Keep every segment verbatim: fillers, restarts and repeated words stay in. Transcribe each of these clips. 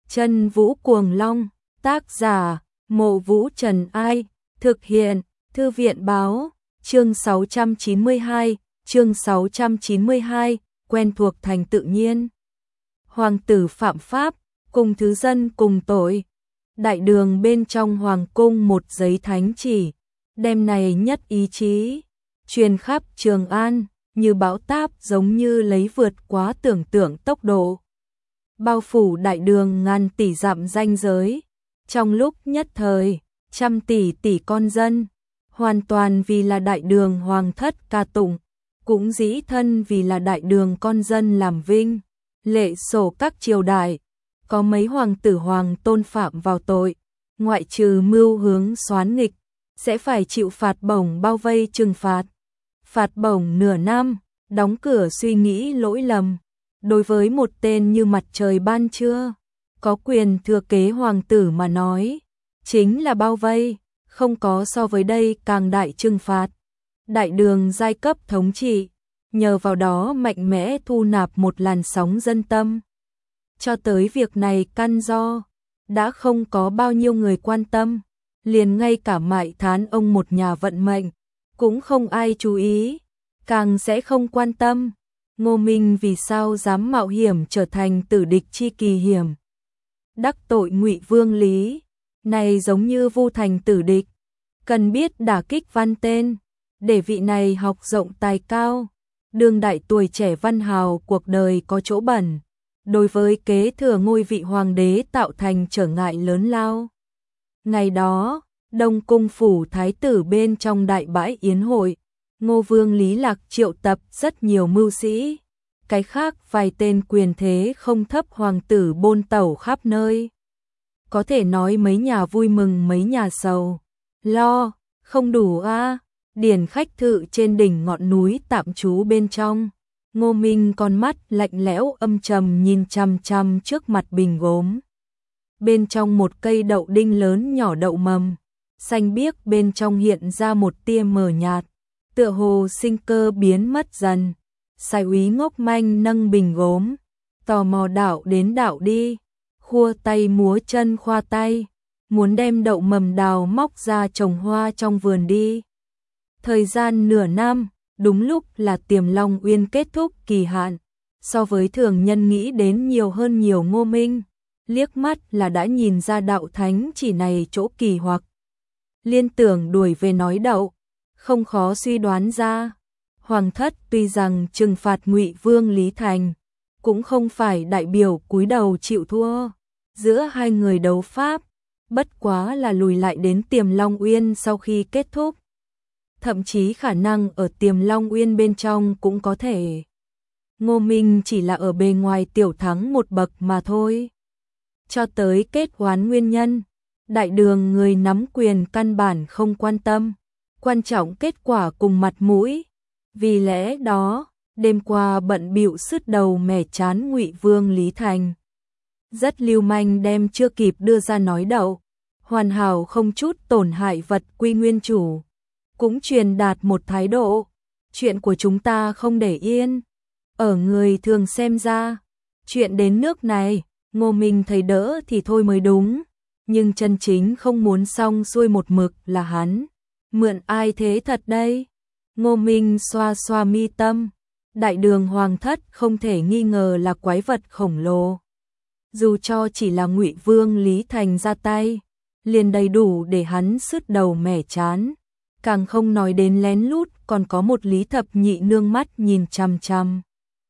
Chân Vũ Cuồng Long, tác giả, Mộ Vũ Trần Ai, thực hiện, Thư viện Báo, chương sáu trăm chín mươi hai, chương sáu trăm chín mươi hai, quen thuộc thành tự nhiên. Hoàng tử phạm pháp, cùng thứ dân cùng tội. Đại đường bên trong hoàng cung một giấy thánh chỉ, đem này nhất ý chí, truyền khắp Trường An, như bão táp giống như lấy vượt quá tưởng tượng tốc độ. Bao phủ đại đường ngàn tỷ dặm ranh giới, trong lúc nhất thời, trăm tỷ tỷ con dân, hoàn toàn vì là đại đường hoàng thất ca tụng, cũng dĩ thân vì là đại đường con dân làm vinh, lệ sổ các triều đại, có mấy hoàng tử hoàng tôn phạm vào tội, ngoại trừ mưu hướng soán nghịch, sẽ phải chịu phạt bổng bao vây trừng phạt, phạt bổng nửa năm, đóng cửa suy nghĩ lỗi lầm. Đối với một tên như mặt trời ban trưa, có quyền thừa kế hoàng tử mà nói, chính là bao vây, không có so với đây càng đại trừng phạt. Đại đường giai cấp thống trị, nhờ vào đó mạnh mẽ thu nạp một làn sóng dân tâm. Cho tới việc này căn do, đã không có bao nhiêu người quan tâm, liền ngay cả Mại Thán ông một nhà vận mệnh, cũng không ai chú ý, càng sẽ không quan tâm. Ngô Minh vì sao dám mạo hiểm trở thành tử địch chi kỳ hiểm. Đắc tội Ngụy Vương Lý, này giống như vu thành tử địch, cần biết đả kích văn tên, để vị này học rộng tài cao, đương đại tuổi trẻ văn hào cuộc đời có chỗ bẩn, đối với kế thừa ngôi vị hoàng đế tạo thành trở ngại lớn lao. Ngày đó, Đông Cung phủ thái tử bên trong đại bãi yến hội, Ngô Vương Lý Lạc triệu tập rất nhiều mưu sĩ, cái khác vài tên quyền thế không thấp hoàng tử bôn tẩu khắp nơi. Có thể nói mấy nhà vui mừng mấy nhà sầu, lo, không đủ a. À. Điển khách thự trên đỉnh ngọn núi tạm trú bên trong, Ngô Minh con mắt lạnh lẽo âm trầm nhìn chằm chằm trước mặt bình gốm. Bên trong một cây đậu đinh lớn nhỏ đậu mầm, xanh biếc bên trong hiện ra một tia mờ nhạt, tựa hồ sinh cơ biến mất dần. Sai úy ngốc manh nâng bình gốm, tò mò đảo đến đảo đi, khua tay múa chân khoa tay, muốn đem đậu mầm đào móc ra trồng hoa trong vườn đi. Thời gian nửa năm, đúng lúc là Tiềm Long Uyên kết thúc kỳ hạn, so với thường nhân nghĩ đến nhiều hơn nhiều. Ngô Minh liếc mắt là đã nhìn ra đạo thánh chỉ này chỗ kỳ hoặc. Liên tưởng đuổi về nói đậu, không khó suy đoán ra. Hoàng thất tuy rằng trừng phạt Ngụy Vương Lý Thành, cũng không phải đại biểu cúi đầu chịu thua. Giữa hai người đấu pháp, bất quá là lùi lại đến Tiềm Long Uyên sau khi kết thúc. Thậm chí khả năng ở Tiềm Long Uyên bên trong cũng có thể. Ngô Minh chỉ là ở bề ngoài tiểu thắng một bậc mà thôi. Cho tới kết oán nguyên nhân, đại đường người nắm quyền căn bản không quan tâm, quan trọng kết quả cùng mặt mũi. Vì lẽ đó, đêm qua bận bịu sứt đầu mẻ chán Ngụy Vương Lý Thành. Rất lưu manh đem chưa kịp đưa ra nói đậu, hoàn hảo không chút tổn hại vật quy nguyên chủ. Cũng truyền đạt một thái độ, chuyện của chúng ta không để yên. Ở người thường xem ra, chuyện đến nước này, Ngô Minh thấy đỡ thì thôi mới đúng. Nhưng chân chính không muốn xong xuôi một mực là hắn. Mượn ai thế thật đây? Ngô Minh xoa xoa mi tâm, đại đường hoàng thất không thể nghi ngờ là quái vật khổng lồ. Dù cho chỉ là Ngụy Vương Lý Thành ra tay, liền đầy đủ để hắn sứt đầu mẻ chán. Càng không nói đến lén lút còn có một Lý Thập Nhị nương mắt nhìn chằm chằm.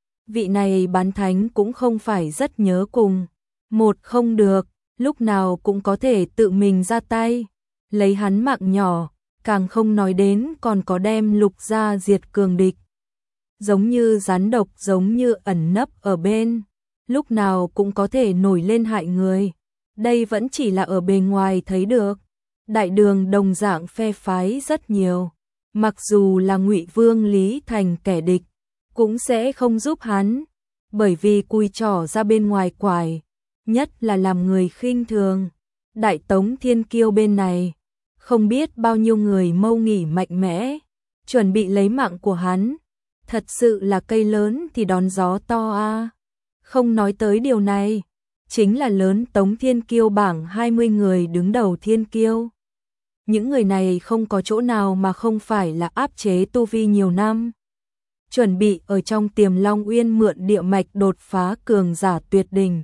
Vị này bán thánh cũng không phải rất nhớ cùng. Một không được, lúc nào cũng có thể tự mình ra tay, lấy hắn mạng nhỏ. Càng không nói đến còn có đem Lục gia diệt cường địch. Giống như rắn độc giống như ẩn nấp ở bên, lúc nào cũng có thể nổi lên hại người. Đây vẫn chỉ là ở bề ngoài thấy được. Đại đường đồng dạng phe phái rất nhiều. Mặc dù là Ngụy Vương Lý Thành kẻ địch, cũng sẽ không giúp hắn. Bởi vì cùi trỏ ra bên ngoài quải, nhất là làm người khinh thường. Đại Tống Thiên Kiêu bên này, không biết bao nhiêu người mâu nghỉ mạnh mẽ, chuẩn bị lấy mạng của hắn. Thật sự là cây lớn thì đón gió to a. À. Không nói tới điều này, chính là lớn Tống Thiên Kiêu bảng hai mươi người đứng đầu Thiên Kiêu. Những người này không có chỗ nào mà không phải là áp chế tu vi nhiều năm. Chuẩn bị ở trong Tiềm Long Uyên mượn địa mạch đột phá cường giả tuyệt đỉnh.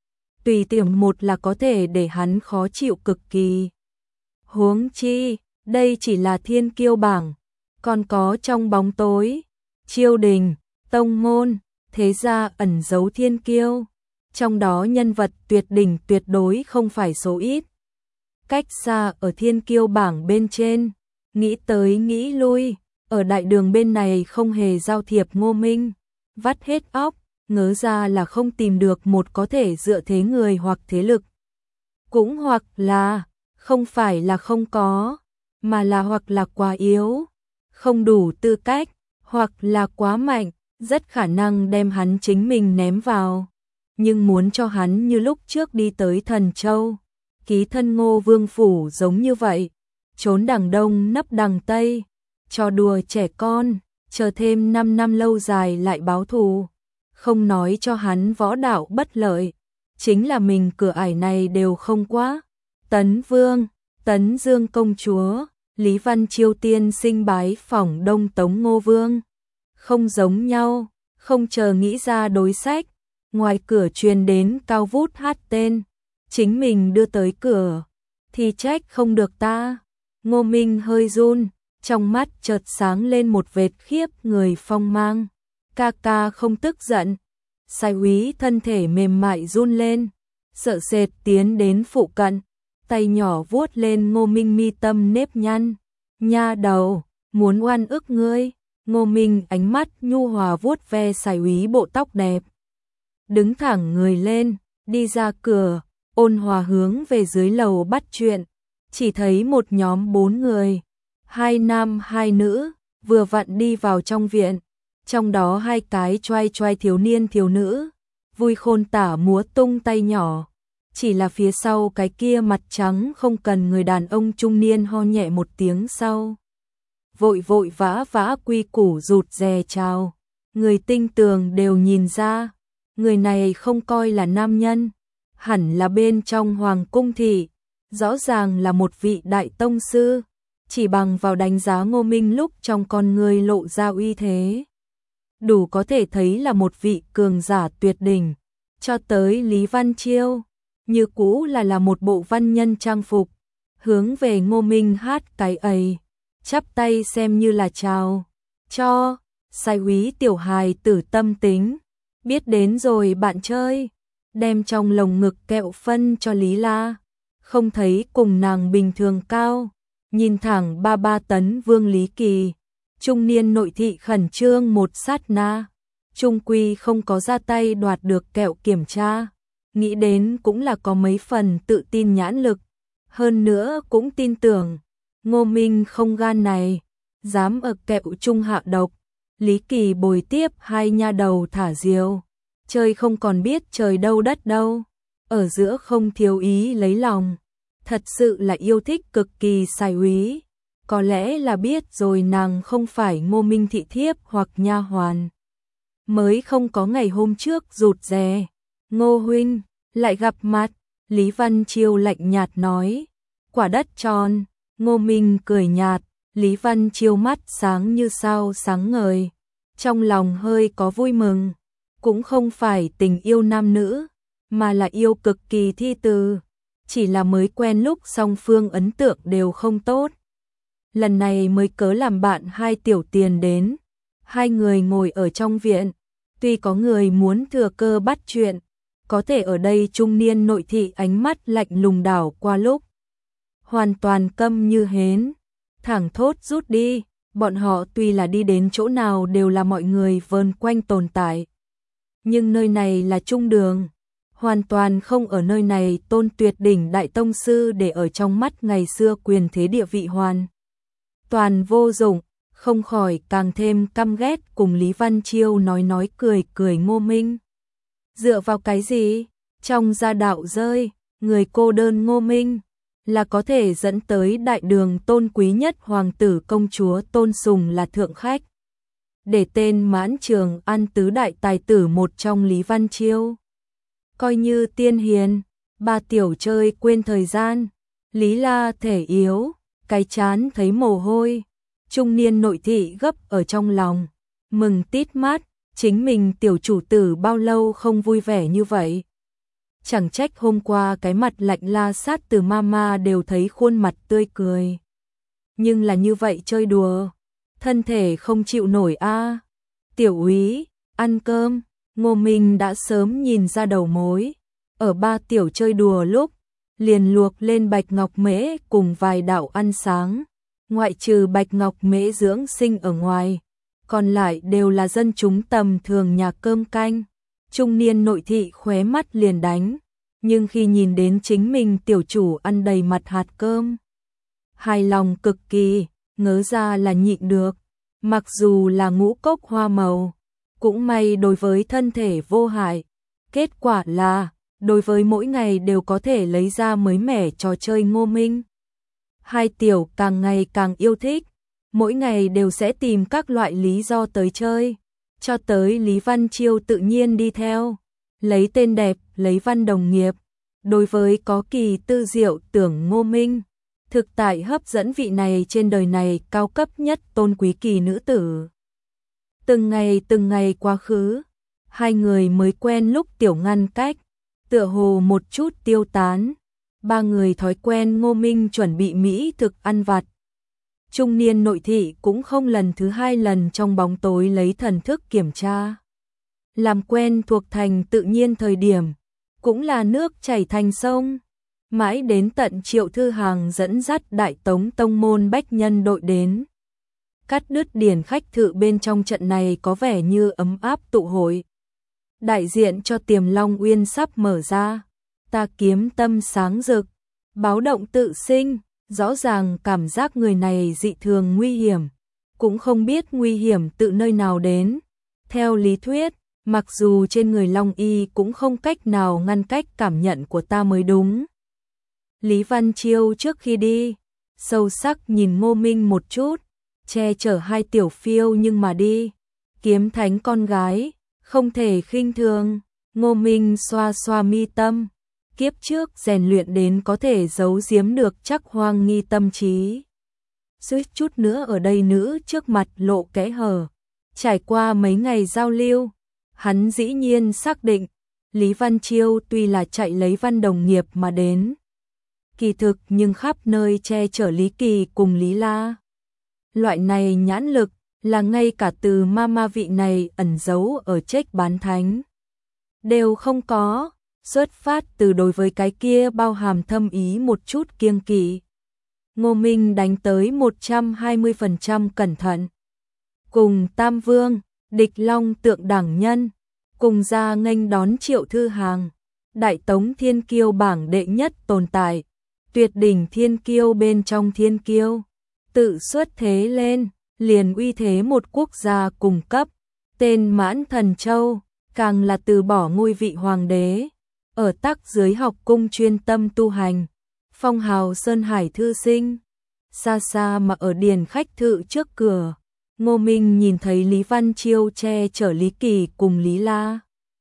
Tùy tiềm một là có thể để hắn khó chịu cực kỳ. Huống chi, đây chỉ là Thiên Kiêu bảng, còn có trong bóng tối, triều đình, tông môn, thế gia ẩn giấu Thiên Kiêu. Trong đó nhân vật tuyệt đỉnh tuyệt đối không phải số ít. Cách xa ở Thiên Kiêu bảng bên trên, nghĩ tới nghĩ lui, ở đại đường bên này không hề giao thiệp Ngô Minh, vắt hết óc, ngớ ra là không tìm được một có thể dựa thế người hoặc thế lực. Cũng hoặc là, không phải là không có, mà là hoặc là quá yếu, không đủ tư cách, hoặc là quá mạnh, rất khả năng đem hắn chính mình ném vào. Nhưng muốn cho hắn như lúc trước đi tới Thần Châu, ký thân Ngô Vương phủ giống như vậy, trốn đằng đông nấp đằng tây, trò đùa trẻ con, chờ thêm năm năm lâu dài lại báo thù, không nói cho hắn võ đạo bất lợi, chính là mình cửa ải này đều không quá. Tấn Vương, Tấn Dương công chúa, Lý Văn Chiêu tiên sinh bái phỏng Đông Tống Ngô Vương, không giống nhau, không chờ nghĩ ra đối sách, ngoài cửa truyền đến cao vút hát tên, chính mình đưa tới cửa, thì trách không được ta. Ngô Minh hơi run, trong mắt chợt sáng lên một vệt khiếp người phong mang. Ca ca không tức giận. Sai úy thân thể mềm mại run lên, sợ sệt tiến đến phụ cận, tay nhỏ vuốt lên Ngô Minh mi tâm nếp nhăn. Nha đầu, muốn oan ức ngươi. Ngô Minh ánh mắt nhu hòa vuốt ve Sai úy bộ tóc đẹp. Đứng thẳng người lên, đi ra cửa, ôn hòa hướng về dưới lầu bắt chuyện. Chỉ thấy một nhóm bốn người, hai nam hai nữ, vừa vặn đi vào trong viện. Trong đó hai cái choai choai thiếu niên thiếu nữ, vui khôn tả múa tung tay nhỏ. Chỉ là phía sau cái kia mặt trắng không cần người đàn ông trung niên ho nhẹ một tiếng sau. Vội vội vã vã quy củ rụt rè chào. Người tinh tường đều nhìn ra, người này không coi là nam nhân, hẳn là bên trong hoàng cung thị, rõ ràng là một vị đại tông sư, chỉ bằng vào đánh giá Ngô Minh lúc trong con người lộ ra uy thế. Đủ có thể thấy là một vị cường giả tuyệt đỉnh, cho tới Lý Văn Chiêu, như cũ là là một bộ văn nhân trang phục, hướng về Ngô Minh hát cái ấy, chắp tay xem như là chào, cho, Sai úy tiểu hài tử tâm tính, biết đến rồi bạn chơi, đem trong lồng ngực kẹo phân cho Lý La, không thấy cùng nàng bình thường cao, nhìn thẳng ba ba tấn Vương Lý Kỳ. Trung niên nội thị khẩn trương một sát na, trung quy không có ra tay đoạt được kẹo kiểm tra, nghĩ đến cũng là có mấy phần tự tin nhãn lực, hơn nữa cũng tin tưởng, Ngô Minh không gan này, dám ở kẹo trung hạ độc, Lý Kỳ bồi tiếp hai nha đầu thả diều, chơi không còn biết trời đâu đất đâu, ở giữa không thiếu ý lấy lòng, thật sự là yêu thích cực kỳ Sai úy. Có lẽ là biết rồi nàng không phải Ngô Minh thị thiếp hoặc nha hoàn, mới không có ngày hôm trước rụt rè. Ngô huynh, lại gặp mặt, Lý Văn Chiêu lạnh nhạt nói, quả đất tròn. Ngô Minh cười nhạt, Lý Văn Chiêu mắt sáng như sao sáng ngời, trong lòng hơi có vui mừng, cũng không phải tình yêu nam nữ, mà là yêu cực kỳ thi từ, chỉ là mới quen lúc song phương ấn tượng đều không tốt. Lần này mới cớ làm bạn hai tiểu tiền đến, hai người ngồi ở trong viện, tuy có người muốn thừa cơ bắt chuyện, có thể ở đây trung niên nội thị ánh mắt lạnh lùng đảo qua lúc, hoàn toàn câm như hến, thẳng thốt rút đi, bọn họ tuy là đi đến chỗ nào đều là mọi người vờn quanh tồn tại. Nhưng nơi này là trung đường, hoàn toàn không ở nơi này tôn tuyệt đỉnh đại tông sư để ở trong mắt ngày xưa quyền thế địa vị hoàn. Toàn vô dụng, không khỏi càng thêm căm ghét cùng Lý Văn Chiêu nói nói cười cười Ngô Minh. Dựa vào cái gì? Trong gia đạo rơi, người cô đơn Ngô Minh là có thể dẫn tới đại đường tôn quý nhất hoàng tử công chúa tôn sùng là thượng khách. Để tên Mãn Trường An tứ đại tài tử một trong Lý Văn Chiêu. coi như tiên hiền, ba tiểu chơi quên thời gian. Lý La thể yếu, cái chán thấy mồ hôi, trung niên nội thị gấp ở trong lòng, mừng tít mắt, chính mình tiểu chủ tử bao lâu không vui vẻ như vậy. Chẳng trách hôm qua cái mặt lạnh la sát từ mama đều thấy khuôn mặt tươi cười. Nhưng là như vậy chơi đùa, thân thể không chịu nổi a. Tiểu úy, ăn cơm, Ngô Minh đã sớm nhìn ra đầu mối, ở ba tiểu chơi đùa lúc, liền luộc lên bạch ngọc mễ cùng vài đạo ăn sáng, ngoại trừ bạch ngọc mễ dưỡng sinh ở ngoài, còn lại đều là dân chúng tầm thường nhà cơm canh. Trung niên nội thị khóe mắt liền đánh, nhưng khi nhìn đến chính mình tiểu chủ ăn đầy mặt hạt cơm, hài lòng cực kỳ, ngớ ra là nhịn được, mặc dù là ngũ cốc hoa màu, cũng may đối với thân thể vô hại, kết quả là đối với mỗi ngày đều có thể lấy ra mới mẻ trò chơi Ngô Minh. Hai tiểu càng ngày càng yêu thích, mỗi ngày đều sẽ tìm các loại lý do tới chơi, cho tới Lý Văn Chiêu tự nhiên đi theo, lấy tên đẹp, lấy văn đồng nghiệp, đối với có kỳ tư diệu tưởng Ngô Minh, thực tại hấp dẫn vị này trên đời này cao cấp nhất tôn quý kỳ nữ tử. Từng ngày từng ngày quá khứ, hai người mới quen lúc tiểu ngăn cách, tựa hồ một chút tiêu tán, ba người thói quen Ngô Minh chuẩn bị mỹ thực ăn vặt. Trung niên nội thị cũng không lần thứ hai lần trong bóng tối lấy thần thức kiểm tra. Làm quen thuộc thành tự nhiên thời điểm, cũng là nước chảy thành sông. Mãi đến tận Triệu Thư Hàng dẫn dắt Đại Tống tông môn bách nhân đội đến. Cắt đứt điển khách thự bên trong trận này có vẻ như ấm áp tụ hội. Đại diện cho Tiềm Long Uyên sắp mở ra, ta kiếm tâm sáng rực, báo động tự sinh, rõ ràng cảm giác người này dị thường nguy hiểm, cũng không biết nguy hiểm tự nơi nào đến. Theo lý thuyết, mặc dù trên người Long Y cũng không cách nào ngăn cách cảm nhận của ta mới đúng. Lý Văn Chiêu trước khi đi, sâu sắc nhìn Ngô Minh một chút, che chở hai tiểu phiêu nhưng mà đi, kiếm thánh con gái, không thể khinh thường. Ngô Minh xoa xoa mi tâm, kiếp trước rèn luyện đến có thể giấu giếm được chắc hoang nghi tâm trí. Suýt chút nữa ở đây nữ trước mặt lộ kẽ hở, trải qua mấy ngày giao lưu, hắn dĩ nhiên xác định, Lý Văn Chiêu tuy là chạy lấy văn đồng nghiệp mà đến, kỳ thực nhưng khắp nơi che chở Lý Kỳ cùng Lý La. Loại này nhãn lực là ngay cả từ mama vị này ẩn giấu ở Trách Bán Thánh đều không có, xuất phát từ đối với cái kia bao hàm thâm ý một chút kiêng kỵ. Ngô Minh đánh tới một trăm hai mươi phần trăm cẩn thận. Cùng Tam Vương, Địch Long tượng đẳng nhân, cùng ra nghênh đón Triệu Thư Hàng, Đại Tống thiên kiêu bảng đệ nhất tồn tại, tuyệt đỉnh thiên kiêu bên trong thiên kiêu, tự xuất thế lên, liền uy thế một quốc gia cùng cấp, tên Mãn Thần Châu, càng là từ bỏ ngôi vị hoàng đế, ở tắc dưới học cung chuyên tâm tu hành, phong hào Sơn Hải thư sinh. Xa xa mà ở điền khách thự trước cửa, Ngô Minh nhìn thấy Lý Văn Chiêu che chở Lý Kỳ cùng Lý La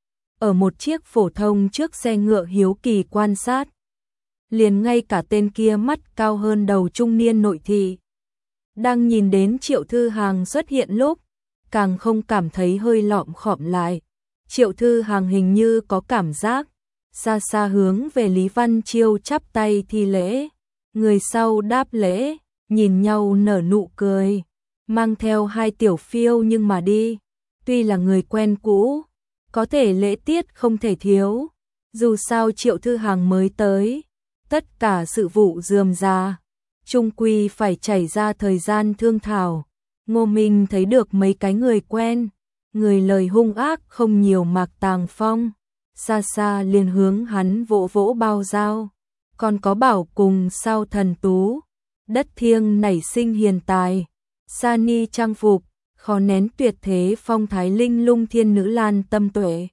ở một chiếc phổ thông trước xe ngựa hiếu kỳ quan sát. Liền ngay cả tên kia mắt cao hơn đầu trung niên nội thị, đang nhìn đến Triệu Thư Hàng xuất hiện lúc, càng không cảm thấy hơi lọm khọm lại. Triệu Thư Hàng hình như có cảm giác, xa xa hướng về Lý Văn Chiêu chắp tay thi lễ, người sau đáp lễ, nhìn nhau nở nụ cười, mang theo hai tiểu phiêu nhưng mà đi, tuy là người quen cũ, có thể lễ tiết không thể thiếu, dù sao Triệu Thư Hàng mới tới, tất cả sự vụ rườm rà, chung quy phải chảy ra thời gian thương thảo. Ngô Minh thấy được mấy cái người quen, người lời hung ác không nhiều Mạc Tàng Phong, xa xa liền hướng hắn vỗ vỗ bao dao, còn có Bảo cùng Sao Thần Tú, Đất Thiêng nảy sinh hiền tài, Sa Ni trang phục, khó nén tuyệt thế phong thái linh lung thiên nữ lan tâm tuệ.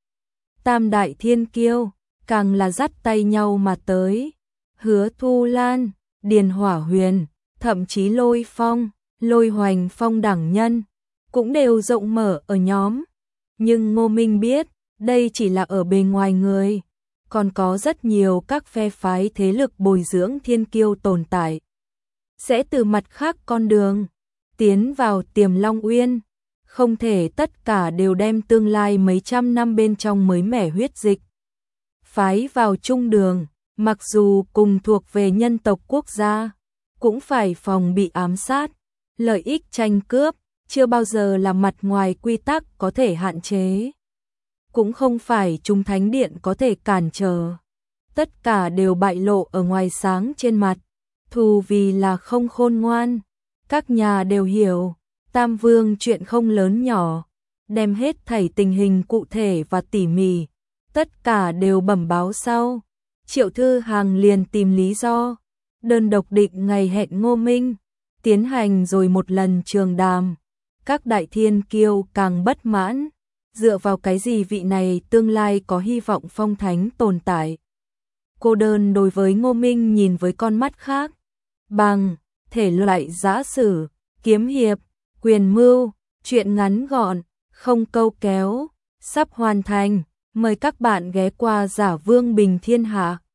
Tam đại thiên kiêu, càng là dắt tay nhau mà tới, Hứa Thu Lan, Điền Hỏa Huyền, thậm chí Lôi Phong, Lôi Hoành Phong đẳng nhân, cũng đều rộng mở ở nhóm. Nhưng Ngô Minh biết, Đây chỉ là ở bề ngoài người, còn có rất nhiều các phe phái thế lực bồi dưỡng thiên kiêu tồn tại. Sẽ từ mặt khác con đường, tiến vào Tiềm Long Uyên, không thể tất cả đều đem tương lai mấy trăm năm bên trong mới mẻ huyết dịch. Phái vào chung đường, mặc dù cùng thuộc về nhân tộc quốc gia, cũng phải phòng bị ám sát, lợi ích tranh cướp, chưa bao giờ là mặt ngoài quy tắc có thể hạn chế. Cũng không phải chúng thánh điện có thể cản trở. Tất cả đều bại lộ ở ngoài sáng trên mặt, thù vì là không khôn ngoan. Các nhà đều hiểu, Tam Vương chuyện không lớn nhỏ, đem hết thảy tình hình cụ thể và tỉ mỉ, tất cả đều bẩm báo sau. Triệu Thư Hàng liền tìm lý do, đơn độc định ngày hẹn Ngô Minh, tiến hành rồi một lần trường đàm. Các đại thiên kiêu càng bất mãn, dựa vào cái gì vị này tương lai có hy vọng phong thánh tồn tại. Cô đơn đối với Ngô Minh nhìn với con mắt khác, bằng thể loại giã sử, kiếm hiệp, quyền mưu, chuyện ngắn gọn, không câu kéo, sắp hoàn thành, mời các bạn ghé qua Giả Vương Bình Thiên Hạ.